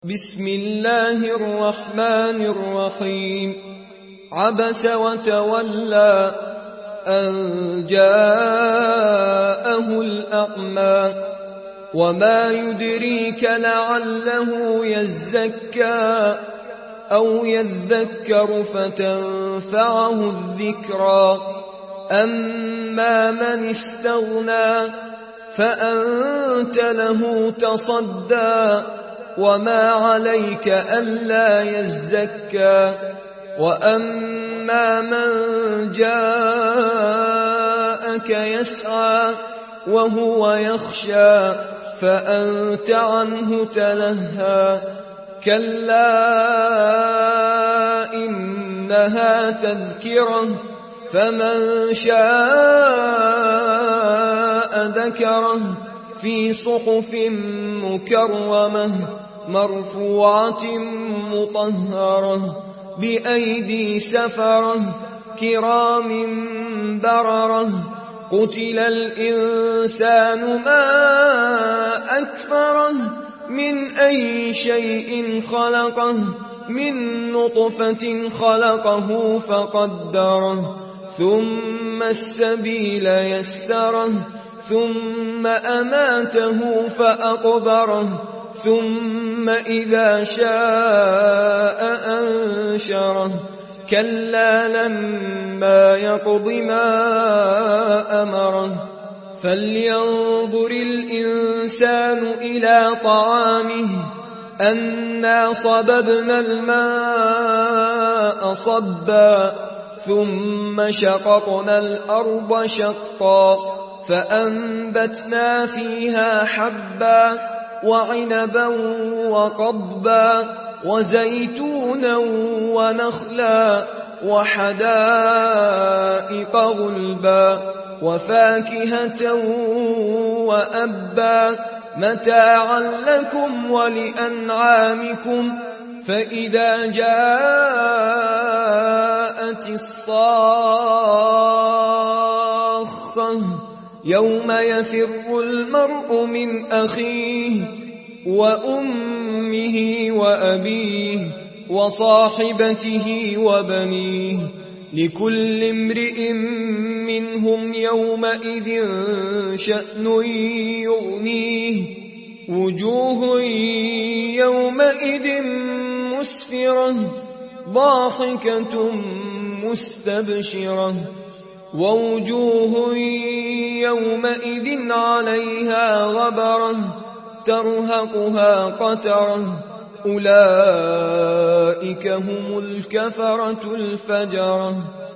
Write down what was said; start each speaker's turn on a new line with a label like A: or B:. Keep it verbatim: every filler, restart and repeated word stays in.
A: بسم الله الرحمن الرحيم. عبس وتولى أن جاءه الأعمى وما يدريك لعله يزكى أو يذكر فتنفعه الذكرى. أما من استغنى فأنت له تصدى وما عليك ألا يزكى. وأما من جاءك يسعى وهو يخشى فأنت عنه تلهى. كلا إنها تذكرة فمن شاء ذكره في صحف مكرمة مرفوعة مطهرة بأيدي سفرة كرام بررة. قتل الإنسان ما أكفره من أي شيء خلقه من نطفة خلقه فقدره ثم السبيل يسره ثم أماته فأقبره ثم إذا شاء أنشره. كلا لما يقض ما أمره. فلينظر الإنسان إلى طعامه أنا صببنا الماء صبا ثم شققنا الأرض شقا فأنبتنا فيها حبا وعنبا وقضبا وزيتونا ونخلا وحدائق غلبا وفاكهة وأبا متاعا لكم ولأنعامكم. فإذا جاءت الصاخة يوم يفر المرء من أخيه وأمه وأبيه وصاحبته وبنيه لكل امرئ منهم يومئذ شأن يغنيه. وجوه يومئذ مسفرة ضاحكة مستبشرة ووجوه يومئذ عليها غبرة ترهقها قترة. أولئك هم الكفرة الفجرة.